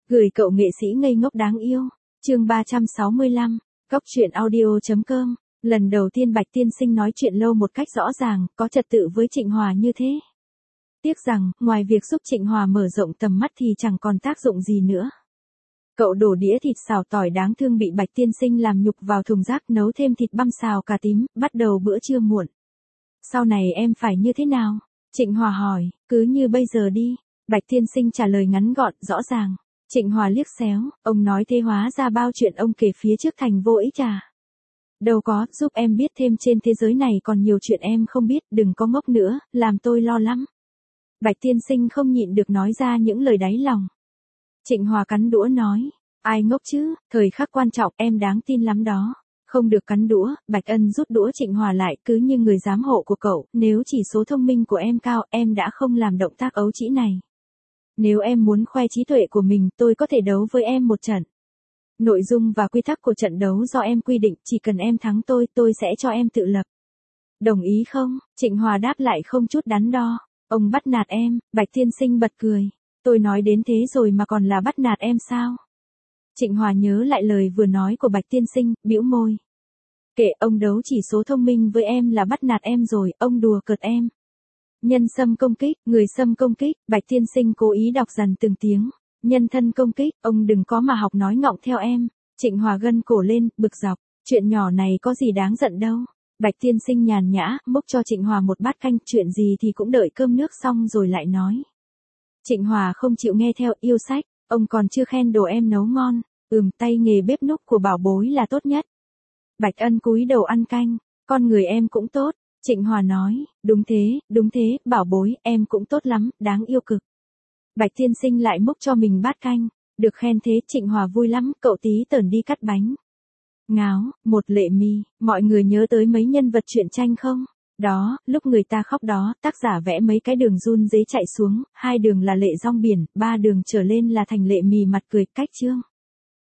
Gửi cậu nghệ sĩ ngây ngốc đáng yêu. Chương 365. Cóc truyện audio.com. Lần đầu tiên Bạch tiên sinh nói chuyện lâu một cách rõ ràng, có trật tự với Trịnh Hòa như thế. Tiếc rằng, ngoài việc giúp Trịnh Hòa mở rộng tầm mắt thì chẳng còn tác dụng gì nữa. Cậu đổ đĩa thịt xào tỏi đáng thương bị Bạch tiên sinh làm nhục vào thùng rác, nấu thêm thịt băm xào cà tím, bắt đầu bữa trưa muộn. Sau này em phải như thế nào? Trịnh Hòa hỏi. Cứ như bây giờ đi. Bạch tiên sinh trả lời ngắn gọn, rõ ràng. Trịnh Hòa liếc xéo, ông nói thế hóa ra bao chuyện ông kể phía trước thành vô ích à? Đâu có, giúp em biết thêm trên thế giới này còn nhiều chuyện em không biết, đừng có ngốc nữa, làm tôi lo lắm. Bạch tiên sinh không nhịn được nói ra những lời đáy lòng. Trịnh Hòa cắn đũa nói, ai ngốc chứ, thời khắc quan trọng em đáng tin lắm đó. Không được cắn đũa, Bạch Ân rút đũa Trịnh Hòa lại, cứ như người giám hộ của cậu, nếu chỉ số thông minh của em cao, em đã không làm động tác ấu trĩ này. Nếu em muốn khoe trí tuệ của mình, tôi có thể đấu với em một trận. Nội dung và quy tắc của trận đấu do em quy định, chỉ cần em thắng tôi sẽ cho em tự lập. Đồng ý không? Trịnh Hòa đáp lại không chút đắn đo. Ông bắt nạt em, Bạch tiên sinh bật cười. Tôi nói đến thế rồi mà còn là bắt nạt em sao? Trịnh Hòa nhớ lại lời vừa nói của Bạch tiên sinh, bĩu môi. Kệ, ông đấu chỉ số thông minh với em là bắt nạt em rồi, ông đùa cợt em. Nhân xâm công kích, người xâm công kích, Bạch tiên sinh cố ý đọc dần từng tiếng. Nhân thân công kích, ông đừng có mà học nói ngọng theo em. Trịnh Hòa gân cổ lên, bực dọc. Chuyện nhỏ này có gì đáng giận đâu. Bạch tiên sinh nhàn nhã, múc cho Trịnh Hòa một bát canh, chuyện gì thì cũng đợi cơm nước xong rồi lại nói. Trịnh Hòa không chịu nghe theo, yêu sách, ông còn chưa khen đồ em nấu ngon. Tay nghề bếp núc của bảo bối là tốt nhất. Bạch Ân cúi đầu ăn canh, con người em cũng tốt. Trịnh Hòa nói, đúng thế, bảo bối, em cũng tốt lắm, đáng yêu cực. Bạch tiên sinh lại múc cho mình bát canh, được khen thế Trịnh Hòa vui lắm, cậu tí tởn đi cắt bánh. Ngáo, một Lệ Mi, mọi người nhớ tới mấy nhân vật truyện tranh không? Đó, lúc người ta khóc đó, tác giả vẽ mấy cái đường run dế chạy xuống, 2 đường là Lệ Rong Biển, 3 đường trở lên là thành Lệ Mi mặt cười, cách chương.